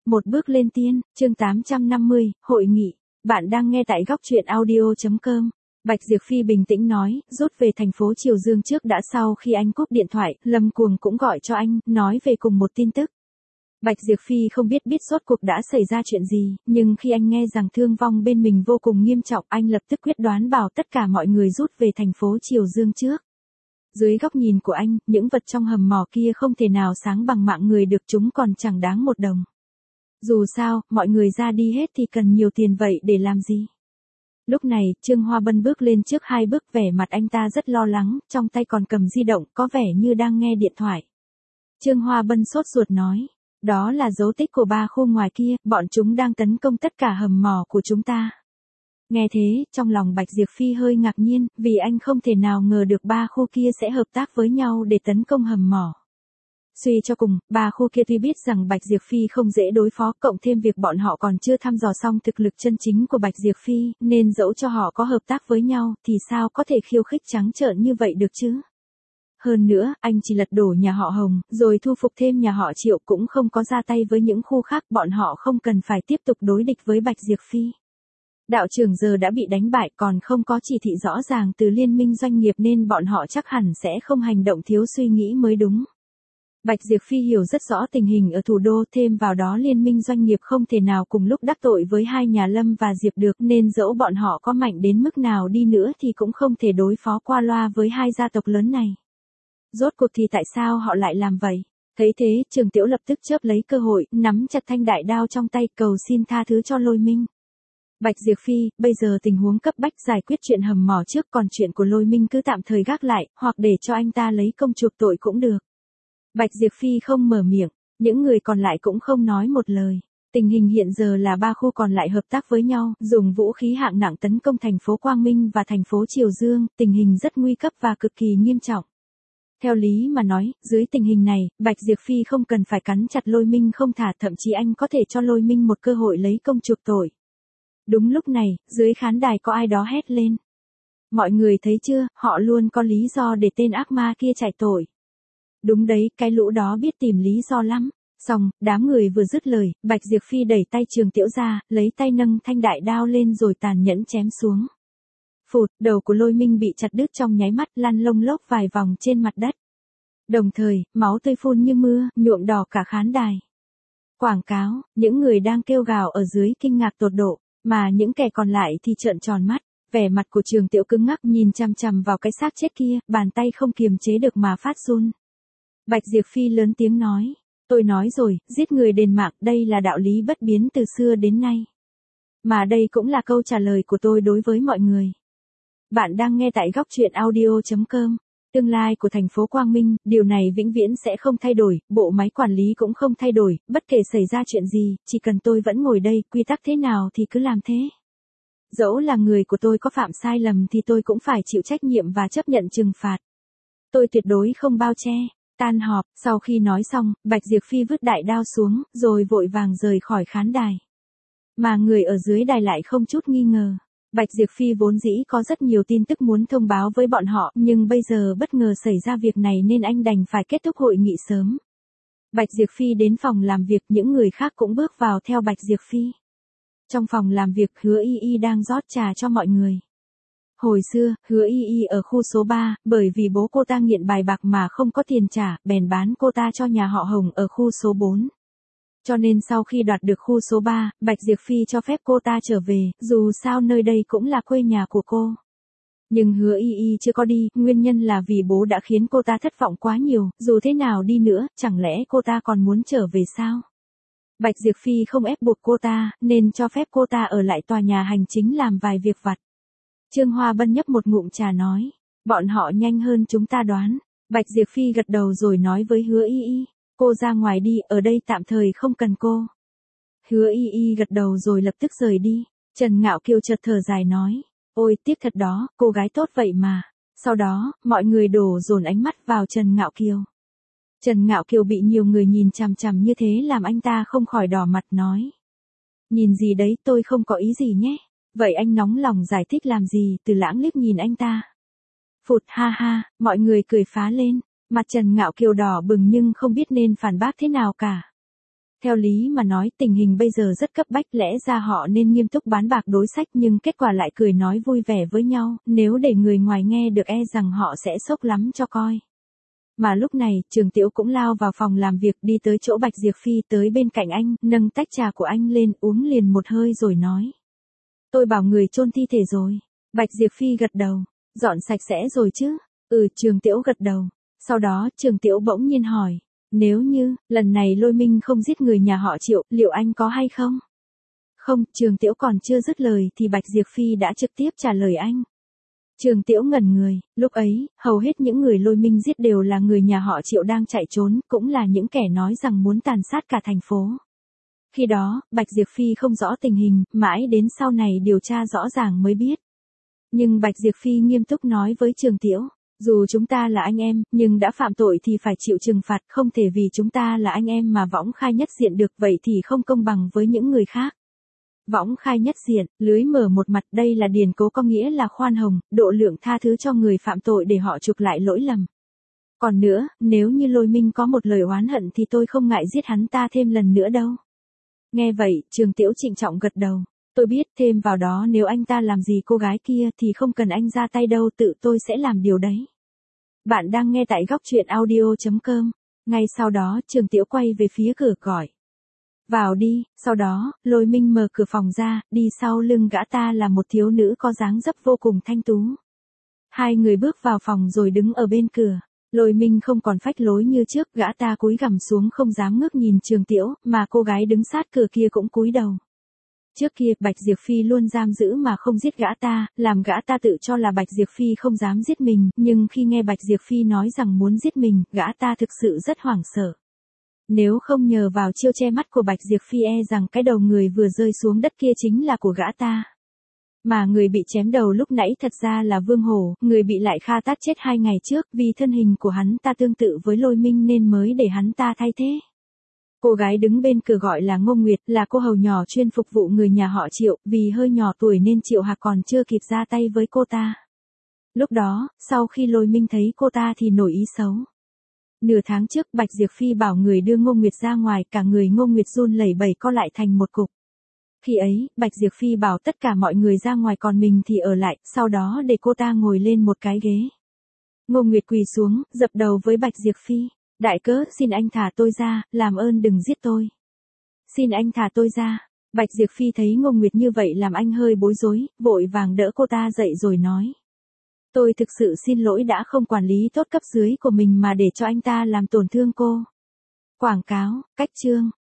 Một bước lên tiên, chương 850, hội nghị. Bạn đang nghe tại góc truyện audio.com. Bạch Diệp Phi bình tĩnh nói, rút về thành phố Triều Dương trước đã. Sau khi anh cúp điện thoại, Lâm Cuồng cũng gọi cho anh, nói về cùng một tin tức. Bạch Diệp Phi không biết rốt cuộc đã xảy ra chuyện gì, nhưng khi anh nghe rằng thương vong bên mình vô cùng nghiêm trọng, anh lập tức quyết đoán bảo tất cả mọi người rút về thành phố Triều Dương trước. Dưới góc nhìn của anh, những vật trong hầm mỏ kia không thể nào sáng bằng mạng người được, chúng còn chẳng đáng một đồng. Dù sao, mọi người ra đi hết thì cần nhiều tiền vậy để làm gì? Lúc này, Trương Hoa Bân bước lên trước 2 bước, vẻ mặt anh ta rất lo lắng, trong tay còn cầm di động, có vẻ như đang nghe điện thoại. Trương Hoa Bân sốt ruột nói, đó là dấu tích của 3 khu ngoài kia, bọn chúng đang tấn công tất cả hầm mỏ của chúng ta. Nghe thế, trong lòng Bạch Diệp Phi hơi ngạc nhiên, vì anh không thể nào ngờ được 3 khu kia sẽ hợp tác với nhau để tấn công hầm mỏ. Suy cho cùng, 3 khu kia tuy biết rằng Bạch Diệp Phi không dễ đối phó, cộng thêm việc bọn họ còn chưa thăm dò xong thực lực chân chính của Bạch Diệp Phi, nên dẫu cho họ có hợp tác với nhau, thì sao có thể khiêu khích trắng trợn như vậy được chứ? Hơn nữa, anh chỉ lật đổ nhà họ Hồng, rồi thu phục thêm nhà họ Triệu, cũng không có ra tay với những khu khác, bọn họ không cần phải tiếp tục đối địch với Bạch Diệp Phi. Đạo trưởng giờ đã bị đánh bại, còn không có chỉ thị rõ ràng từ liên minh doanh nghiệp nên bọn họ chắc hẳn sẽ không hành động thiếu suy nghĩ mới đúng. Bạch Diệp Phi hiểu rất rõ tình hình ở thủ đô, thêm vào đó liên minh doanh nghiệp không thể nào cùng lúc đắc tội với hai nhà Lâm và Diệp được, nên dẫu bọn họ có mạnh đến mức nào đi nữa thì cũng không thể đối phó qua loa với hai gia tộc lớn này. Rốt cuộc thì tại sao họ lại làm vậy? Thấy thế, Trường Tiểu lập tức chớp lấy cơ hội, nắm chặt thanh đại đao trong tay, cầu xin tha thứ cho Lôi Minh. Bạch Diệp Phi, bây giờ tình huống cấp bách, giải quyết chuyện hầm mỏ trước, còn chuyện của Lôi Minh cứ tạm thời gác lại, hoặc để cho anh ta lấy công chuộc tội cũng được. Bạch Diệp Phi không mở miệng, những người còn lại cũng không nói một lời. Tình hình hiện giờ là 3 khu còn lại hợp tác với nhau, dùng vũ khí hạng nặng tấn công thành phố Quang Minh và thành phố Triều Dương, tình hình rất nguy cấp và cực kỳ nghiêm trọng. Theo lý mà nói, dưới tình hình này, Bạch Diệp Phi không cần phải cắn chặt Lôi Minh không thả, thậm chí anh có thể cho Lôi Minh một cơ hội lấy công chuộc tội. Đúng lúc này, dưới khán đài có ai đó hét lên. Mọi người thấy chưa, họ luôn có lý do để tên ác ma kia chạy tội. Đúng đấy, cái lũ đó biết tìm lý do lắm. Xong, đám người vừa dứt lời, Bạch Diệp Phi đẩy tay Trường Tiểu ra, lấy tay nâng thanh đại đao lên rồi tàn nhẫn chém xuống. Phụt, đầu của Lôi Minh bị chặt đứt trong nháy mắt, lăn lông lốc vài vòng trên mặt đất. Đồng thời, máu tươi phun như mưa, nhuộm đỏ cả khán đài. Quảng cáo, những người đang kêu gào ở dưới kinh ngạc tột độ, mà những kẻ còn lại thì trợn tròn mắt. Vẻ mặt của Trường Tiểu cứng ngắc nhìn chằm chằm vào cái xác chết kia, bàn tay không kiềm chế được mà phát run. Bạch Diệp Phi lớn tiếng nói, tôi nói rồi, giết người đền mạng, đây là đạo lý bất biến từ xưa đến nay. Mà đây cũng là câu trả lời của tôi đối với mọi người. Bạn đang nghe tại góc truyện audio.com. Tương lai của thành phố Quang Minh, điều này vĩnh viễn sẽ không thay đổi, bộ máy quản lý cũng không thay đổi, bất kể xảy ra chuyện gì, chỉ cần tôi vẫn ngồi đây, quy tắc thế nào thì cứ làm thế. Dẫu là người của tôi có phạm sai lầm thì tôi cũng phải chịu trách nhiệm và chấp nhận trừng phạt. Tôi tuyệt đối không bao che. Tan họp, sau khi nói xong, Bạch Diệp Phi vứt đại đao xuống, rồi vội vàng rời khỏi khán đài. Mà người ở dưới đài lại không chút nghi ngờ. Bạch Diệp Phi vốn dĩ có rất nhiều tin tức muốn thông báo với bọn họ, nhưng bây giờ bất ngờ xảy ra việc này nên anh đành phải kết thúc hội nghị sớm. Bạch Diệp Phi đến phòng làm việc, những người khác cũng bước vào theo Bạch Diệp Phi. Trong phòng làm việc, Hứa Y Y đang rót trà cho mọi người. Hồi xưa, Hứa Y Y ở khu số 3, bởi vì bố cô ta nghiện bài bạc mà không có tiền trả, bèn bán cô ta cho nhà họ Hồng ở khu số 4. Cho nên sau khi đoạt được khu số 3, Bạch Diệp Phi cho phép cô ta trở về, dù sao nơi đây cũng là quê nhà của cô. Nhưng Hứa Y Y chưa có đi, nguyên nhân là vì bố đã khiến cô ta thất vọng quá nhiều, dù thế nào đi nữa, chẳng lẽ cô ta còn muốn trở về sao? Bạch Diệp Phi không ép buộc cô ta, nên cho phép cô ta ở lại tòa nhà hành chính làm vài việc vặt. Trương Hoa Bân nhấp một ngụm trà nói, bọn họ nhanh hơn chúng ta đoán. Bạch Diệp Phi gật đầu rồi nói với Hứa Y Y, cô ra ngoài đi, ở đây tạm thời không cần cô. Hứa Y Y gật đầu rồi lập tức rời đi. Trần Ngạo Kiều chợt thở dài nói, ôi tiếc thật đó, cô gái tốt vậy mà. Sau đó, mọi người đổ dồn ánh mắt vào Trần Ngạo Kiều. Trần Ngạo Kiều bị nhiều người nhìn chằm chằm như thế làm anh ta không khỏi đỏ mặt nói. Nhìn gì đấy, tôi không có ý gì nhé. Vậy anh nóng lòng giải thích làm gì? Từ Lãng liếc nhìn anh ta. Phụt ha ha, mọi người cười phá lên. Mặt Trần Ngạo Kiều đỏ bừng nhưng không biết nên phản bác thế nào cả. Theo lý mà nói tình hình bây giờ rất cấp bách, lẽ ra họ nên nghiêm túc bán bạc đối sách nhưng kết quả lại cười nói vui vẻ với nhau, nếu để người ngoài nghe được e rằng họ sẽ sốc lắm cho coi. Mà lúc này, Trường Tiễu cũng lao vào phòng làm việc đi tới chỗ Bạch Diệp Phi tới bên cạnh anh, nâng tách trà của anh lên uống liền một hơi rồi nói. Tôi bảo người chôn thi thể rồi. Bạch Diệp Phi gật đầu. Dọn sạch sẽ rồi chứ? Trường Tiễu gật đầu. Sau đó Trường Tiễu bỗng nhiên hỏi. Nếu như, lần này Lôi Minh không giết người nhà họ Triệu, liệu anh có hay không? Không, Trường Tiễu còn chưa dứt lời thì Bạch Diệp Phi đã trực tiếp trả lời anh. Trường Tiễu ngẩn người, lúc ấy, hầu hết những người Lôi Minh giết đều là người nhà họ Triệu đang chạy trốn, cũng là những kẻ nói rằng muốn tàn sát cả thành phố. Khi đó, Bạch Diệp Phi không rõ tình hình, mãi đến sau này điều tra rõ ràng mới biết. Nhưng Bạch Diệp Phi nghiêm túc nói với Trường Tiễu, dù chúng ta là anh em, nhưng đã phạm tội thì phải chịu trừng phạt, không thể vì chúng ta là anh em mà võng khai nhất diện được, vậy thì không công bằng với những người khác. Võng khai nhất diện, lưới mở một mặt, đây là điển cố có nghĩa là khoan hồng, độ lượng tha thứ cho người phạm tội để họ chuộc lại lỗi lầm. Còn nữa, nếu như Lôi Minh có một lời oán hận thì tôi không ngại giết hắn ta thêm lần nữa đâu. Nghe vậy, Trường Tiễu trịnh trọng gật đầu. Tôi biết, thêm vào đó nếu anh ta làm gì cô gái kia thì không cần anh ra tay đâu, tự tôi sẽ làm điều đấy. Bạn đang nghe tại góc truyện audio.com. Ngay sau đó, Trường Tiễu quay về phía cửa gọi. Vào đi, sau đó, Lôi Minh mở cửa phòng ra, đi sau lưng gã ta là một thiếu nữ có dáng dấp vô cùng thanh tú. Hai người bước vào phòng rồi đứng ở bên cửa. Lôi Minh không còn phách lối như trước, gã ta cúi gằm xuống không dám ngước nhìn Trường Tiễu, mà cô gái đứng sát cửa kia cũng cúi đầu. Trước kia, Bạch Diệp Phi luôn giam giữ mà không giết gã ta, làm gã ta tự cho là Bạch Diệp Phi không dám giết mình, nhưng khi nghe Bạch Diệp Phi nói rằng muốn giết mình, gã ta thực sự rất hoảng sợ. Nếu không nhờ vào chiêu che mắt của Bạch Diệp Phi e rằng cái đầu người vừa rơi xuống đất kia chính là của gã ta. Mà người bị chém đầu lúc nãy thật ra là Vương Hổ, người bị Lại Kha tát chết 2 ngày trước, vì thân hình của hắn ta tương tự với Lôi Minh nên mới để hắn ta thay thế. Cô gái đứng bên cửa gọi là Ngô Nguyệt, là cô hầu nhỏ chuyên phục vụ người nhà họ Triệu, vì hơi nhỏ tuổi nên Triệu Hạc còn chưa kịp ra tay với cô ta. Lúc đó, sau khi Lôi Minh thấy cô ta thì nổi ý xấu. Nửa tháng trước Bạch Diệp Phi bảo người đưa Ngô Nguyệt ra ngoài, cả người Ngô Nguyệt run lẩy bẩy co lại thành một cục. Khi ấy, Bạch Diệp Phi bảo tất cả mọi người ra ngoài còn mình thì ở lại, sau đó để cô ta ngồi lên một cái ghế. Ngô Nguyệt quỳ xuống, dập đầu với Bạch Diệp Phi. Đại cớ, xin anh thả tôi ra, làm ơn đừng giết tôi. Xin anh thả tôi ra. Bạch Diệp Phi thấy Ngô Nguyệt như vậy làm anh hơi bối rối, vội vàng đỡ cô ta dậy rồi nói. Tôi thực sự xin lỗi đã không quản lý tốt cấp dưới của mình mà để cho anh ta làm tổn thương cô. Quảng cáo, cách chương.